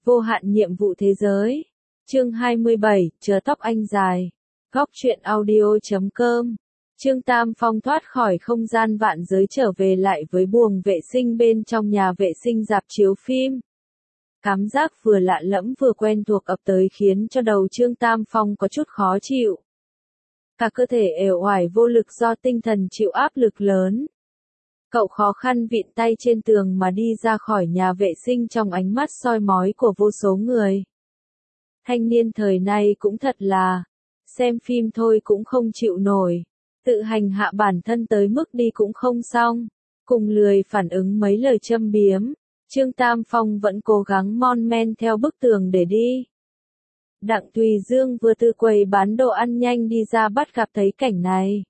Vô hạn nhiệm vụ thế giới. Chương 27, chờ tóc anh dài. Góc truyện audio.com. Trương Tam Phong thoát khỏi không gian vạn giới trở về lại với buồng vệ sinh bên trong nhà vệ sinh rạp chiếu phim. Cảm giác vừa lạ lẫm vừa quen thuộc ập tới khiến cho đầu Trương Tam Phong có chút khó chịu. Cả cơ thể uể oải vô lực do tinh thần chịu áp lực lớn. Cậu khó khăn vịn tay trên tường mà đi ra khỏi nhà vệ sinh trong ánh mắt soi mói của vô số người. Thanh niên thời nay cũng thật là, xem phim thôi cũng không chịu nổi, tự hành hạ bản thân tới mức đi cũng không xong, cùng lười phản ứng mấy lời châm biếm, Trương Tam Phong vẫn cố gắng mon men theo bức tường để đi. Đặng Tùy Dương vừa từ quầy bán đồ ăn nhanh đi ra bắt gặp thấy cảnh này.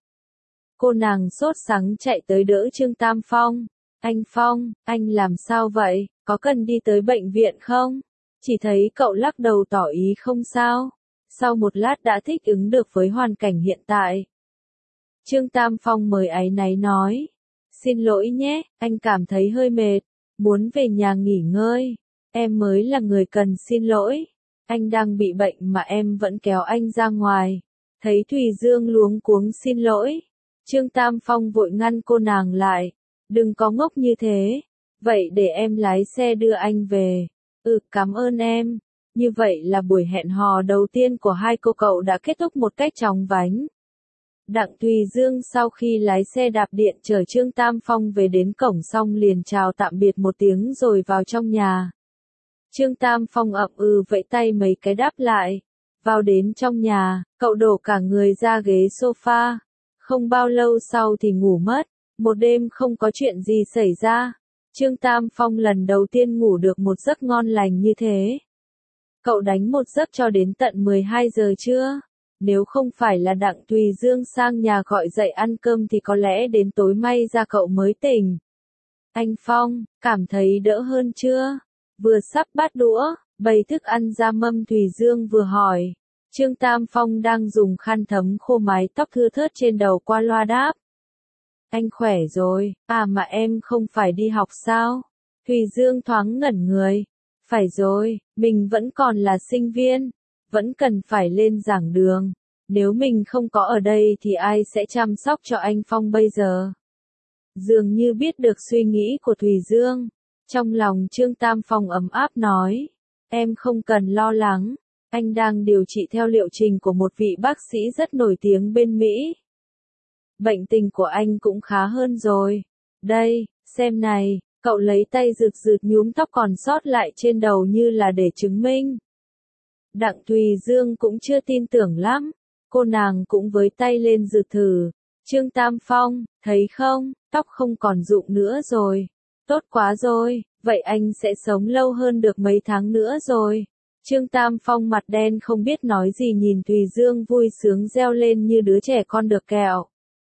Cô nàng sốt sắng chạy tới đỡ Trương Tam Phong. Anh Phong, anh làm sao vậy, có cần đi tới bệnh viện không? Chỉ thấy cậu lắc đầu tỏ ý không sao. Sau một lát đã thích ứng được với hoàn cảnh hiện tại. Trương Tam Phong mới áy náy nói. Xin lỗi nhé, anh cảm thấy hơi mệt, muốn về nhà nghỉ ngơi. Em mới là người cần xin lỗi. Anh đang bị bệnh mà em vẫn kéo anh ra ngoài. Thấy Thùy Dương luống cuống xin lỗi. Trương Tam Phong vội ngăn cô nàng lại. Đừng có ngốc như thế. Vậy để em lái xe đưa anh về. Cảm ơn em. Như vậy là buổi hẹn hò đầu tiên của hai cô cậu đã kết thúc một cách chóng vánh. Đặng Tùy Dương sau khi lái xe đạp điện chở Trương Tam Phong về đến cổng xong liền chào tạm biệt một tiếng rồi vào trong nhà. Trương Tam Phong ậm vẫy tay mấy cái đáp lại. Vào đến trong nhà, cậu đổ cả người ra ghế sofa. Không bao lâu sau thì ngủ mất, một đêm không có chuyện gì xảy ra. Trương Tam Phong lần đầu tiên ngủ được một giấc ngon lành như thế. Cậu đánh một giấc cho đến tận 12 giờ trưa. Nếu không phải là Đặng Tùy Dương sang nhà gọi dậy ăn cơm thì có lẽ đến tối may ra cậu mới tỉnh. Anh Phong, cảm thấy đỡ hơn chưa? Vừa sắp bát đũa, bày thức ăn ra mâm Tùy Dương vừa hỏi. Trương Tam Phong đang dùng khăn thấm khô mái tóc thưa thớt trên đầu qua loa đáp. Anh khỏe rồi, mà em không phải đi học sao? Thùy Dương thoáng ngẩn người. Phải rồi, mình vẫn còn là sinh viên, vẫn cần phải lên giảng đường. Nếu mình không có ở đây thì ai sẽ chăm sóc cho anh Phong bây giờ? Dường như biết được suy nghĩ của Thùy Dương. Trong lòng Trương Tam Phong ấm áp nói. Em không cần lo lắng. Anh đang điều trị theo liệu trình của một vị bác sĩ rất nổi tiếng bên Mỹ. Bệnh tình của anh cũng khá hơn rồi. Đây, xem này, cậu lấy tay rực rực nhúm tóc còn sót lại trên đầu như là để chứng minh. Đặng Tùy Dương cũng chưa tin tưởng lắm. Cô nàng cũng với tay lên rực thử. Trương Tam Phong, thấy không, tóc không còn rụng nữa rồi. Tốt quá rồi, vậy anh sẽ sống lâu hơn được mấy tháng nữa rồi. Trương Tam Phong mặt đen không biết nói gì nhìn Thùy Dương vui sướng reo lên như đứa trẻ con được kẹo.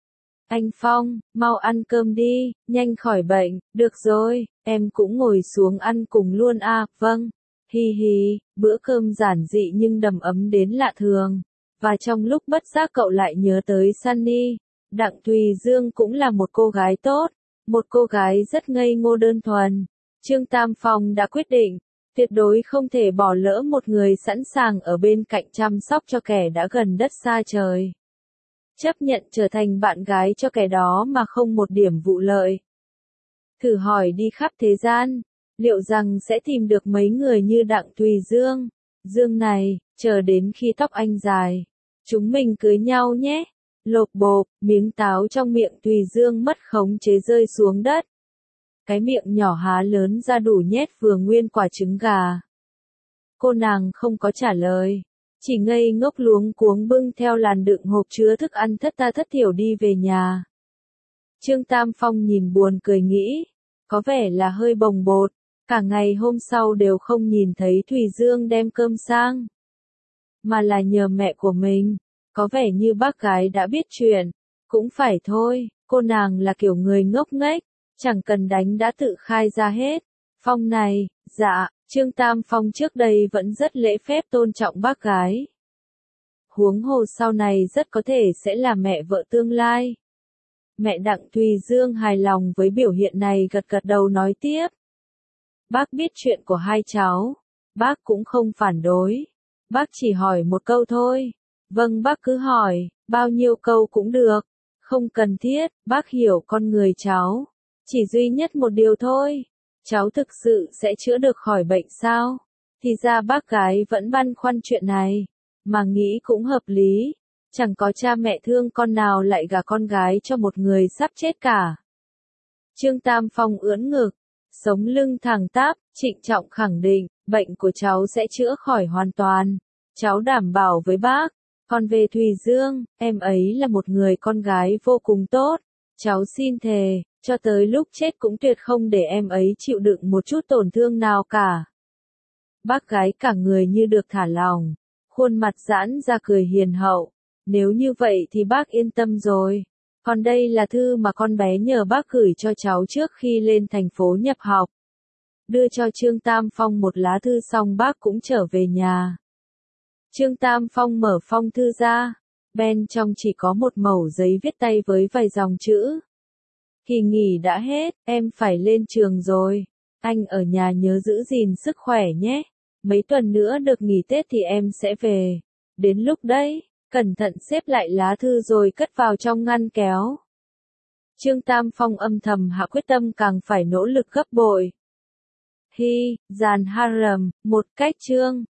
Anh Phong, mau ăn cơm đi, nhanh khỏi bệnh, được rồi, em cũng ngồi xuống ăn cùng luôn vâng. Hi hi, bữa cơm giản dị nhưng đầm ấm đến lạ thường. Và trong lúc bất giác cậu lại nhớ tới Sunny. Đặng Tùy Dương cũng là một cô gái tốt, một cô gái rất ngây ngô đơn thuần. Trương Tam Phong đã quyết định, tuyệt đối không thể bỏ lỡ một người sẵn sàng ở bên cạnh chăm sóc cho kẻ đã gần đất xa trời. Chấp nhận trở thành bạn gái cho kẻ đó mà không một điểm vụ lợi. Thử hỏi đi khắp thế gian, liệu rằng sẽ tìm được mấy người như Đặng Tùy Dương? Dương này, chờ đến khi tóc anh dài, chúng mình cưới nhau nhé. Lộp bộp, miếng táo trong miệng Tùy Dương mất khống chế rơi xuống đất. Cái miệng nhỏ há lớn ra đủ nhét vừa nguyên quả trứng gà. Cô nàng không có trả lời, chỉ ngây ngốc luống cuống bưng theo làn đựng hộp chứa thức ăn thất tha thất thiểu đi về nhà. Trương Tam Phong nhìn buồn cười nghĩ, có vẻ là hơi bồng bột, cả ngày hôm sau đều không nhìn thấy Thùy Dương đem cơm sang. Mà là nhờ mẹ của mình, có vẻ như bác gái đã biết chuyện, cũng phải thôi, cô nàng là kiểu người ngốc nghếch, chẳng cần đánh đã tự khai ra hết. Phong này, dạ, Trương Tam Phong trước đây vẫn rất lễ phép tôn trọng bác gái. Huống hồ sau này rất có thể sẽ là mẹ vợ tương lai. Mẹ Đặng Tùy Dương hài lòng với biểu hiện này gật gật đầu nói tiếp. Bác biết chuyện của hai cháu, Bác cũng không phản đối. Bác chỉ hỏi một câu thôi. Vâng, bác cứ hỏi, bao nhiêu câu cũng được. Không cần thiết, bác hiểu con người cháu. Chỉ duy nhất một điều thôi. Cháu thực sự sẽ chữa được khỏi bệnh sao? Thì ra bác gái vẫn băn khoăn chuyện này. Mà nghĩ cũng hợp lý. Chẳng có cha mẹ thương con nào lại gả con gái cho một người sắp chết cả. Trương Tam Phong ưỡn ngực, sống lưng thẳng tắp, trịnh trọng khẳng định, bệnh của cháu sẽ chữa khỏi hoàn toàn. Cháu đảm bảo với bác. Còn về Thùy Dương, em ấy là một người con gái vô cùng tốt. Cháu xin thề, cho tới lúc chết cũng tuyệt không để em ấy chịu đựng một chút tổn thương nào cả. Bác gái cả người như được thả lỏng, khuôn mặt giãn ra cười hiền hậu. Nếu như vậy thì bác yên tâm rồi. Còn đây là thư mà con bé nhờ bác gửi cho cháu trước khi lên thành phố nhập học. Đưa cho Trương Tam Phong một lá thư xong bác cũng trở về nhà. Trương Tam Phong mở phong thư ra. Bên trong chỉ có một mẩu giấy viết tay với vài dòng chữ. Kỳ nghỉ đã hết, em phải lên trường rồi. Anh ở nhà nhớ giữ gìn sức khỏe nhé. Mấy tuần nữa được nghỉ Tết thì em sẽ về. Đến lúc đấy, cẩn thận xếp lại lá thư rồi cất vào trong ngăn kéo. Trương Tam Phong âm thầm hạ quyết tâm càng phải nỗ lực gấp bội. Hi, Giàn Harem, một cách chương.